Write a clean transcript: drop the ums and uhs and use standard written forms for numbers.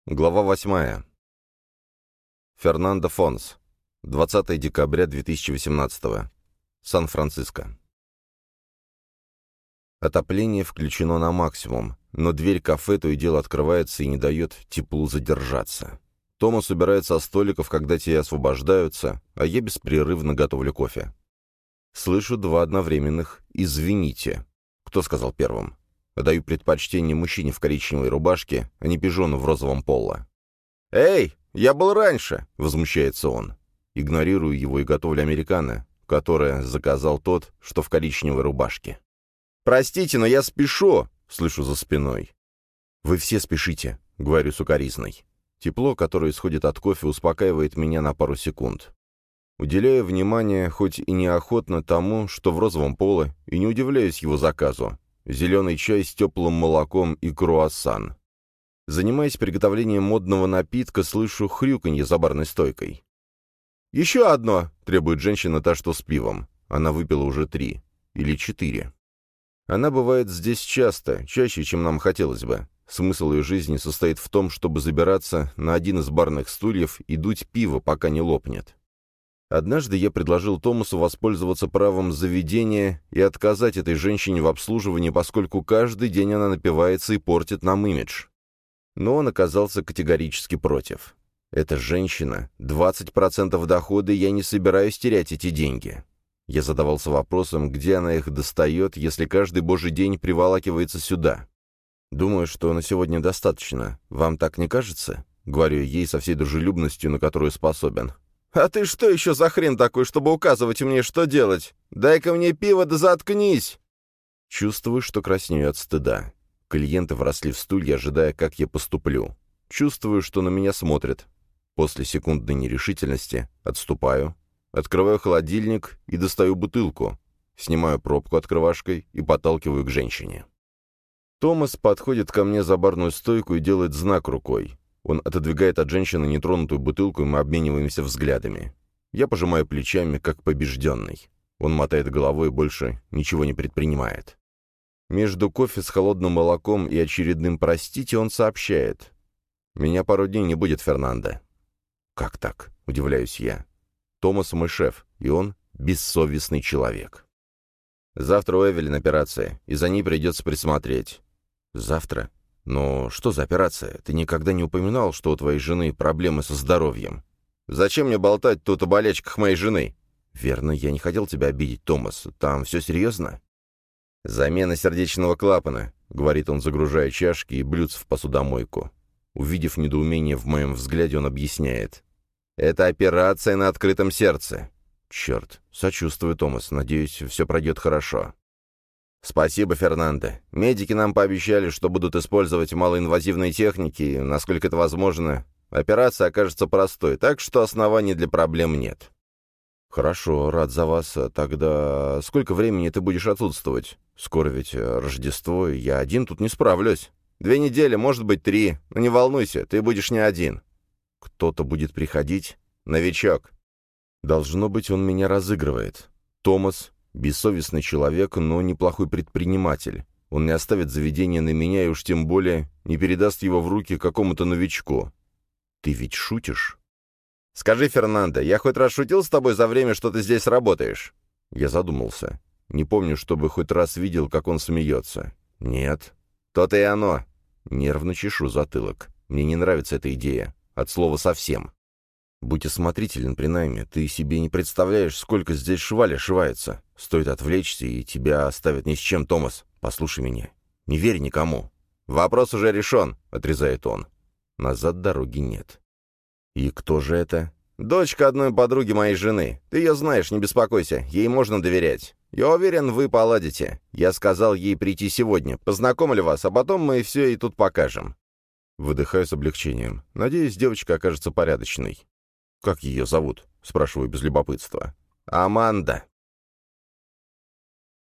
Глава 8. Фернандо Фонс. 20 декабря 2018. Сан-Франциско. Отопление включено на максимум, но дверь кафе то и дело открывается и не дает теплу задержаться. Томас убирает со столиков, когда те освобождаются, а я беспрерывно готовлю кофе. Слышу два одновременных «извините». Кто сказал первым? Даю предпочтение мужчине в коричневой рубашке, а не пижону в розовом поло. «Эй, я был раньше!» — возмущается он. Игнорирую его и готовлю американо, которое заказал тот, что в коричневой рубашке. «Простите, но я спешу!» — слышу за спиной. «Вы все спешите», — говорю сукоризной. Тепло, которое исходит от кофе, успокаивает меня на пару секунд. Уделяю внимание, хоть и неохотно, тому, что в розовом поло, и не удивляюсь его заказу. Зеленый чай с теплым молоком и круассан. Занимаясь приготовлением модного напитка, слышу хрюканье за барной стойкой. «Еще одно!» — требует женщина, та, что с пивом. Она выпила уже 3 или 4. Она бывает здесь часто, чаще, чем нам хотелось бы. Смысл ее жизни состоит в том, чтобы забираться на один из барных стульев и дуть пиво, пока не лопнет. Однажды я предложил Томасу воспользоваться правом заведения и отказать этой женщине в обслуживании, поскольку каждый день она напивается и портит нам имидж. Но он оказался категорически против. Эта женщина, 20% дохода, и я не собираюсь терять эти деньги. Я задавался вопросом, где она их достает, если каждый божий день приволакивается сюда. «Думаю, что на сегодня достаточно. Вам так не кажется?» — говорю ей со всей дружелюбностью, на которую способен. «А ты что еще за хрен такой, чтобы указывать мне, что делать? Дай-ка мне пиво, да заткнись!» Чувствую, что краснею от стыда. Клиенты вросли в стулья, ожидая, как я поступлю. Чувствую, что на меня смотрят. После секундной нерешительности отступаю, открываю холодильник и достаю бутылку, снимаю пробку открывашкой и подталкиваю к женщине. Томас подходит ко мне за барную стойку и делает знак рукой. Он отодвигает от женщины нетронутую бутылку, и мы обмениваемся взглядами. Я пожимаю плечами, как побежденный. Он мотает головой и больше ничего не предпринимает. Между кофе с холодным молоком и очередным «простите» он сообщает. «Меня пару дней не будет, Фернандо». «Как так?» — удивляюсь я. Томас мой шеф, и он бессовестный человек. «Завтра у Эвелин операция, и за ней придется присмотреть». «Завтра? Но что за операция? Ты никогда не упоминал, что у твоей жены проблемы со здоровьем». «Зачем мне болтать тут о болячках моей жены?» «Верно, я не хотел тебя обидеть, Томас. Там все серьезно?» «Замена сердечного клапана», — говорит он, загружая чашки и блюдца в посудомойку. Увидев недоумение в моем взгляде, он объясняет. «Это операция на открытом сердце». «Черт, сочувствую, Томас. Надеюсь, все пройдет хорошо». «Спасибо, Фернандо. Медики нам пообещали, что будут использовать малоинвазивные техники, и, насколько это возможно, операция окажется простой, так что оснований для проблем нет». «Хорошо, рад за вас. Тогда сколько времени ты будешь отсутствовать? Скоро ведь Рождество, и я один тут не справлюсь». 2 недели, может быть, 3. Но не волнуйся, ты будешь не один. Кто-то будет приходить? Новичок. Должно быть, он меня разыгрывает. Томас — бессовестный человек, но неплохой предприниматель. Он не оставит заведение на меня и уж тем более не передаст его в руки какому-то новичку. Ты ведь шутишь? «Скажи, Фернандо, я хоть раз шутил с тобой за время, что ты здесь работаешь?» Я задумался. Не помню, чтобы хоть раз видел, как он смеется. «Нет». «То-то и оно». Нервно чешу затылок. Мне не нравится эта идея. От слова совсем. Будь осмотрителен при найме. Ты себе не представляешь, сколько здесь швали ошивается. Стоит отвлечься, и тебя оставят ни с чем, Томас. Послушай меня. Не верь никому. «Вопрос уже решен», — отрезает он. Назад дороги нет. «И кто же это?» «Дочка одной подруги моей жены. Ты ее знаешь, не беспокойся. Ей можно доверять. Я уверен, вы поладите. Я сказал ей прийти сегодня. Познакомлю вас, а потом мы все и тут покажем». Выдыхаю с облегчением. Надеюсь, девочка окажется порядочной. «Как ее зовут?» — спрашиваю без любопытства. «Аманда».